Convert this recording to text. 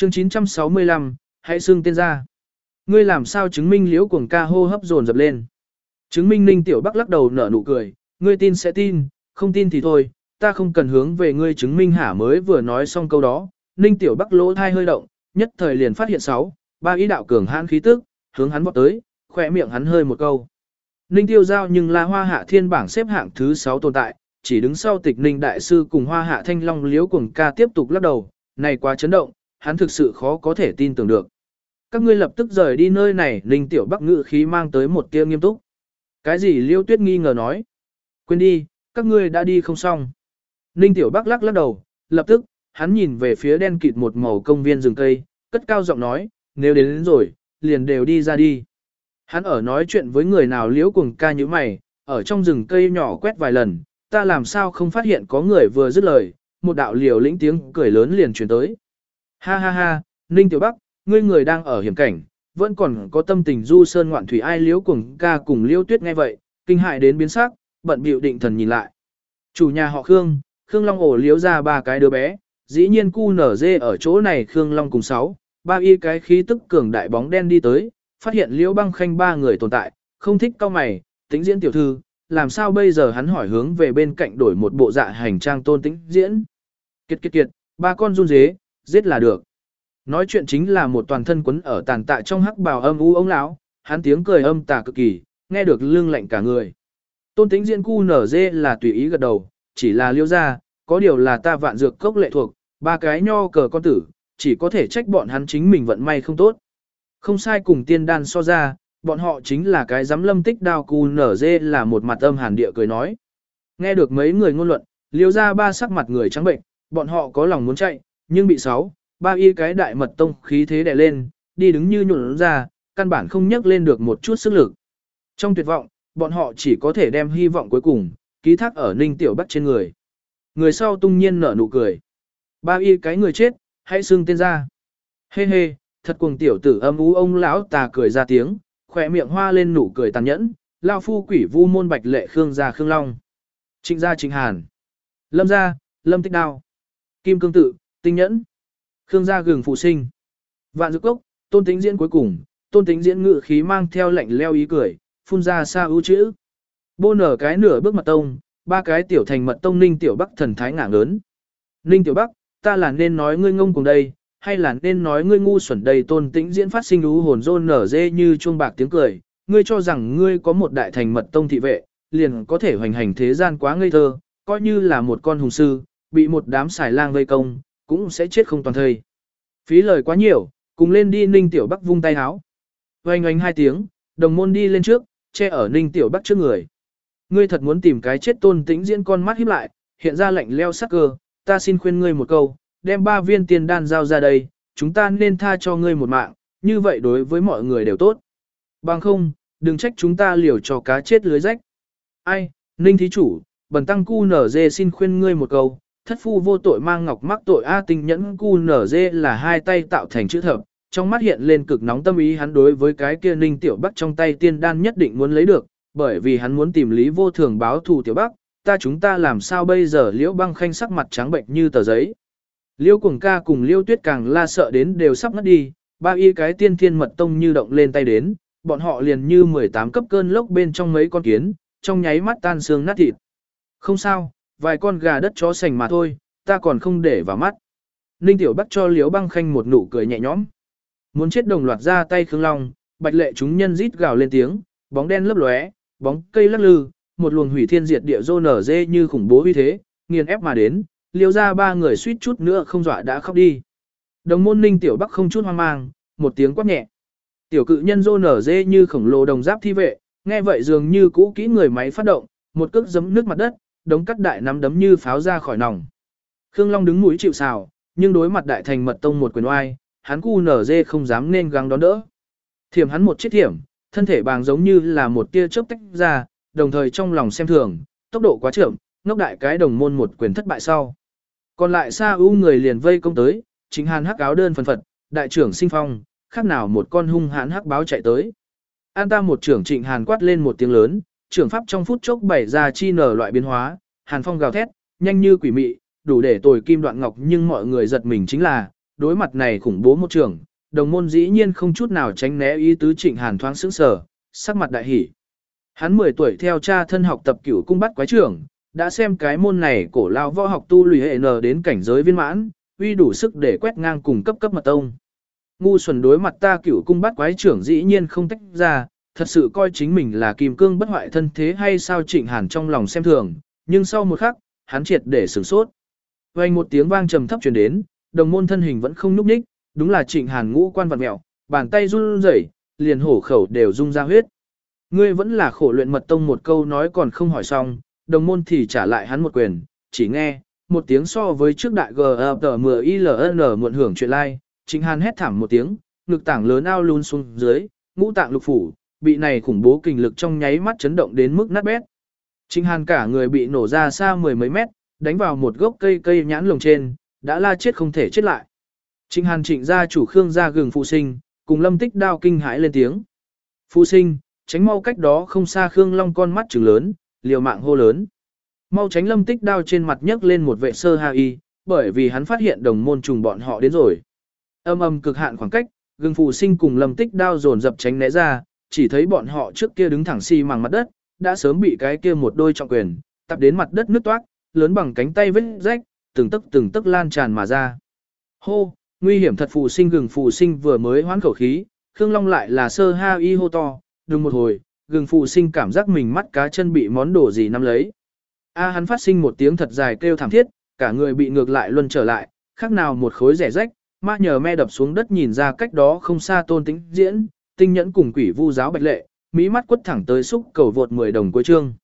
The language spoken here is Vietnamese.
Chương 965, hãy xưng tên ra. Ngươi làm sao chứng minh Liễu Cuồng ca hô hấp dồn dập lên. Chứng minh Ninh Tiểu Bắc lắc đầu nở nụ cười, ngươi tin sẽ tin, không tin thì thôi, ta không cần hướng về ngươi chứng minh hả. Mới vừa nói xong câu đó, Ninh Tiểu Bắc lỗ thai hơi động, nhất thời liền phát hiện ba ý đạo cường hãn khí tức, hướng hắn vọt tới, khỏe miệng hắn hơi một câu. Ninh Tiêu Giao nhưng là Hoa Hạ Thiên bảng xếp hạng thứ 6 tồn tại, chỉ đứng sau Tịch Ninh đại sư cùng Hoa Hạ Thanh Long Liễu Cuồng ca tiếp tục lắc đầu, này quá chấn động, hắn thực sự khó có thể tin tưởng được. Các ngươi lập tức rời đi nơi này. Ninh Tiểu Bắc ngữ khí mang tới một tia nghiêm túc. Cái gì? Liêu Tuyết nghi ngờ nói. Quên đi, các ngươi đã đi không xong. Ninh Tiểu Bắc lắc đầu, lập tức, hắn nhìn về phía đen kịt một màu công viên rừng cây, cất cao giọng nói, nếu đến rồi, liền đều đi ra đi. Hắn ở nói chuyện với người nào? Liễu Cuồng ca như mày, ở trong rừng cây nhỏ quét vài lần, ta làm sao không phát hiện có người. Vừa dứt lời, một đạo liều lĩnh tiếng cười lớn liền truyền tới. Ha ha ha, Ninh Tiểu Bắc, ngươi người đang ở hiểm cảnh, vẫn còn có tâm tình du sơn ngoạn thủy. Ai? Liễu Cuồng ca cùng Liêu Tuyết nghe vậy, kinh hại đến biến sắc, bận bịu định thần nhìn lại. Chủ nhà họ Khương Long ổ liếu ra 3 cái đứa bé, dĩ nhiên cu nở dê ở chỗ này. Khương Long cùng 3 y cái khí tức cường đại bóng đen đi tới, phát hiện Liễu Băng Khanh 3 người tồn tại, không thích cau mày, Tĩnh Diễn tiểu thư, làm sao bây giờ? Hắn hỏi hướng về bên cạnh đổi một bộ dạ hành trang Tôn Tĩnh Diễn. Kiệt, 3 con run dế, giết là được. Nói chuyện chính là một toàn thân quấn ở tàn tạ trong hắc bào âm u ông lão, hắn tiếng cười âm tà cực kỳ, nghe được lưng lạnh cả người. Tôn Tĩnh Diễn cu nở dê là tùy ý gật đầu, chỉ là Liêu gia, có điều là ta Vạn Dược Cốc lệ thuộc, 3 cái nho cờ con tử, chỉ có thể trách bọn hắn chính mình vận may không tốt. Không sai, cùng tiên đan so ra, bọn họ chính là cái giám lâm tích đao. Cu nở dê là một mặt âm hàn địa cười nói. Nghe được mấy người ngôn luận, Liêu gia 3 sắc mặt người trắng bệnh, bọn họ có lòng muốn chạy, nhưng bị 3 y cái đại mật tông khí thế đè lên, đi đứng như nhuộn ra, căn bản không nhấc lên được một chút sức lực. Trong tuyệt vọng, bọn họ chỉ có thể đem hy vọng cuối cùng ký thác ở Ninh Tiểu Bắc trên người. Người sau tung nhiên nở nụ cười. 3 y cái người chết, hãy xưng tên ra. Hê hê, thật cuồng tiểu tử. Âm ú ông lão tà cười ra tiếng, khỏe miệng hoa lên nụ cười tàn nhẫn. Lao phu quỷ vu môn Bạch Lệ, Khương gia Khương Long, Trịnh gia Trịnh Hàn, Lâm gia Lâm Tích Đao, Kim Cương Tự Tinh Nhẫn, Khương gia Gừng Phụ Sinh, Vạn Dược Cốc Tôn Tĩnh Diễn. Cuối cùng, Tôn Tĩnh Diễn ngự khí mang theo lạnh leo ý cười, phun ra xa ưu chữ. Bô nở cái nửa bước mật tông, 3 cái tiểu thành mật tông. Ninh Tiểu Bắc thần thái ngả ngớn. Ninh Tiểu Bắc, ta là nên nói ngươi ngông cùng đây, hay là nên nói ngươi ngu xuẩn đây? Tôn Tĩnh Diễn phát sinh ú hồn rôn nở dê như chuông bạc tiếng cười. Ngươi cho rằng ngươi có một đại thành mật tông thị vệ, liền có thể hoành hành thế gian? Quá ngây thơ, coi như là một con hùng sư, bị một đám xài lang vây công, cũng sẽ chết không toàn thây. Phí lời quá nhiều, cùng lên đi. Ninh Tiểu Bắc vung tay háo. Oanh oanh 2 tiếng, đồng môn đi lên trước, che ở Ninh Tiểu Bắc trước người. Ngươi thật muốn tìm cái chết? Tôn Tĩnh Diễn con mắt híp lại, hiện ra lạnh leo sắc cơ. Ta xin khuyên ngươi một câu, đem 3 viên tiên đan giao ra đây, chúng ta nên tha cho ngươi một mạng, như vậy đối với mọi người đều tốt. Bằng không, đừng trách chúng ta liều cho cá chết lưới rách. Ai? Ninh thí chủ, bần tăng cu nở dê xin khuyên ngươi một câu, thất phu vô tội mang ngọc mắc tội. Tinh Nhẫn cu nở dê là 2 tay tạo thành chữ thập, trong mắt hiện lên cực nóng tâm ý. Hắn đối với cái kia Ninh Tiểu Bắc trong tay tiên đan nhất định muốn lấy được, bởi vì hắn muốn tìm Lý Vô Thường báo thù. Tiểu Bắc, chúng ta làm sao bây giờ? Liễu Băng Khanh sắc mặt trắng bệnh như tờ giấy. Liễu Cuồng ca cùng Liêu Tuyết càng la sợ đến đều sắp ngất đi. 3 y cái tiên thiên mật tông như động lên tay đến, bọn họ liền như 18 cấp cơn lốc bên trong mấy con kiến, trong nháy mắt tan xương nát thịt. Không sao, vài con gà đất chó sành mà thôi, ta còn không để vào mắt. Ninh Tiểu Bắc cho Liễu Băng Khanh một nụ cười nhẹ nhõm. Muốn chết đồng loạt ra tay. Khương Long, Bạch Lệ chúng nhân rít gào lên tiếng, bóng đen lấp lóe, bóng cây lắc lư, một luồng hủy thiên diệt địa rô nở dê như khủng bố uy thế, nghiền ép mà đến. Liêu ra 3 người suýt chút nữa không dọa đã khóc đi. Đồng môn Ninh Tiểu Bắc không chút hoang mang, một tiếng quát nhẹ. Tiểu cự nhân rô nở dê như khổng lồ đồng giáp thi vệ, nghe vậy dường như cũ kỹ người máy phát động, một cước giấm nước mặt đất, đống cắt đại nắm đấm như pháo ra khỏi nòng. Khương Long đứng mũi chịu sào, nhưng đối mặt đại thành mật tông một quyền oai, hắn cu nở dê không dám nên gắng đón đỡ. Thiểm hắn một chiếc thiểm, thân thể bàng giống như là một tia chớp tách ra, đồng thời trong lòng xem thường, tốc độ quá chậm, ngốc đại cái đồng môn một quyền thất bại sau. Còn lại Sa U người liền vây công tới, Chính Hàn hắc áo đơn phần phật, đại trưởng Sinh Phong, khác nào một con hung hãn hắc báo chạy tới. An ta một trưởng Trịnh Hàn quát lên một tiếng lớn, trưởng pháp trong phút chốc bày ra chi nở loại biến hóa, Hàn Phong gào thét, nhanh như quỷ mị, đủ để tồi kim đoạn ngọc, nhưng mọi người giật mình chính là, đối mặt này khủng bố một trường, đồng môn dĩ nhiên không chút nào tránh né ý tứ Trịnh Hàn thoáng sững sờ, sắc mặt đại hỉ. Hắn 10 tuổi theo cha thân học tập Cửu cung bắt quái trưởng, đã xem cái môn này cổ lao võ học tu lùi hệ n đến cảnh giới viên mãn, uy đủ sức để quét ngang cùng cấp mật tông. Ngu xuẩn đối mặt ta Cửu cung bắt quái trưởng dĩ nhiên không tách ra, thật sự coi chính mình là kim cương bất hoại thân thế hay sao Trịnh Hàn trong lòng xem thường, nhưng sau một khắc, hắn triệt để sửng sốt. Vang một tiếng vang trầm thấp truyền đến, đồng môn thân hình vẫn không nhúc nhích, đúng là Trịnh Hàn ngũ quan vặn mèo, bàn tay run rẩy, liền hổ khẩu đều rung ra huyết. Ngươi vẫn là khổ luyện mật tông một câu nói còn không hỏi xong, đồng môn thì trả lại hắn một quyền, chỉ nghe một tiếng so với trước đại GFT10ILN muộn hưởng chuyện lai, Trịnh Hàn hét thảm một tiếng, ngực tảng lớn ao luôn xuống dưới, ngũ tạng lục phủ, bị này khủng bố kinh lực trong nháy mắt chấn động đến mức nát bét. Trịnh Hàn cả người bị nổ ra xa mười mấy mét, đánh vào một gốc cây nhãn lồng trên, đã la chết không thể chết lại. Trịnh Hàn Trịnh gia chủ Khương gia gừng phụ sinh, cùng Lâm Tích Đao kinh hãi lên tiếng. Phụ sinh, tránh mau, cách đó không xa Khương Long con mắt trừng lớn, liều mạng hô lớn. Mau tránh. Lâm Tích Đao trên mặt nhấc lên một vệ sơ ha y, bởi vì hắn phát hiện đồng môn trùng bọn họ đến rồi. Âm cực hạn khoảng cách, gừng phụ sinh cùng Lâm Tích Đao dồn dập tránh né ra, chỉ thấy bọn họ trước kia đứng thẳng xi măng mặt đất, đã sớm bị cái kia một đôi trọng quyền tập đến mặt đất nứt toác, lớn bằng cánh tay vết rách, từng tấc lan tràn mà ra. Hô, nguy hiểm thật. Phụ sinh gừng phụ sinh vừa mới hoán khẩu khí, Khương Long lại là sơ ha y hô to, đừng một hồi, gừng phụ sinh cảm giác mình mắt cá chân bị món đồ gì nắm lấy. Hắn phát sinh một tiếng thật dài kêu thảm thiết, cả người bị ngược lại luân trở lại, khác nào một khối rẻ rách, ma nhờ me đập xuống đất nhìn ra cách đó không xa Tôn Tĩnh Diễn, Tinh Nhẫn cùng Quỷ Vu giáo Bạch Lệ, mỹ mắt quất thẳng tới xúc cầu vượt 10 đồng cuối chương.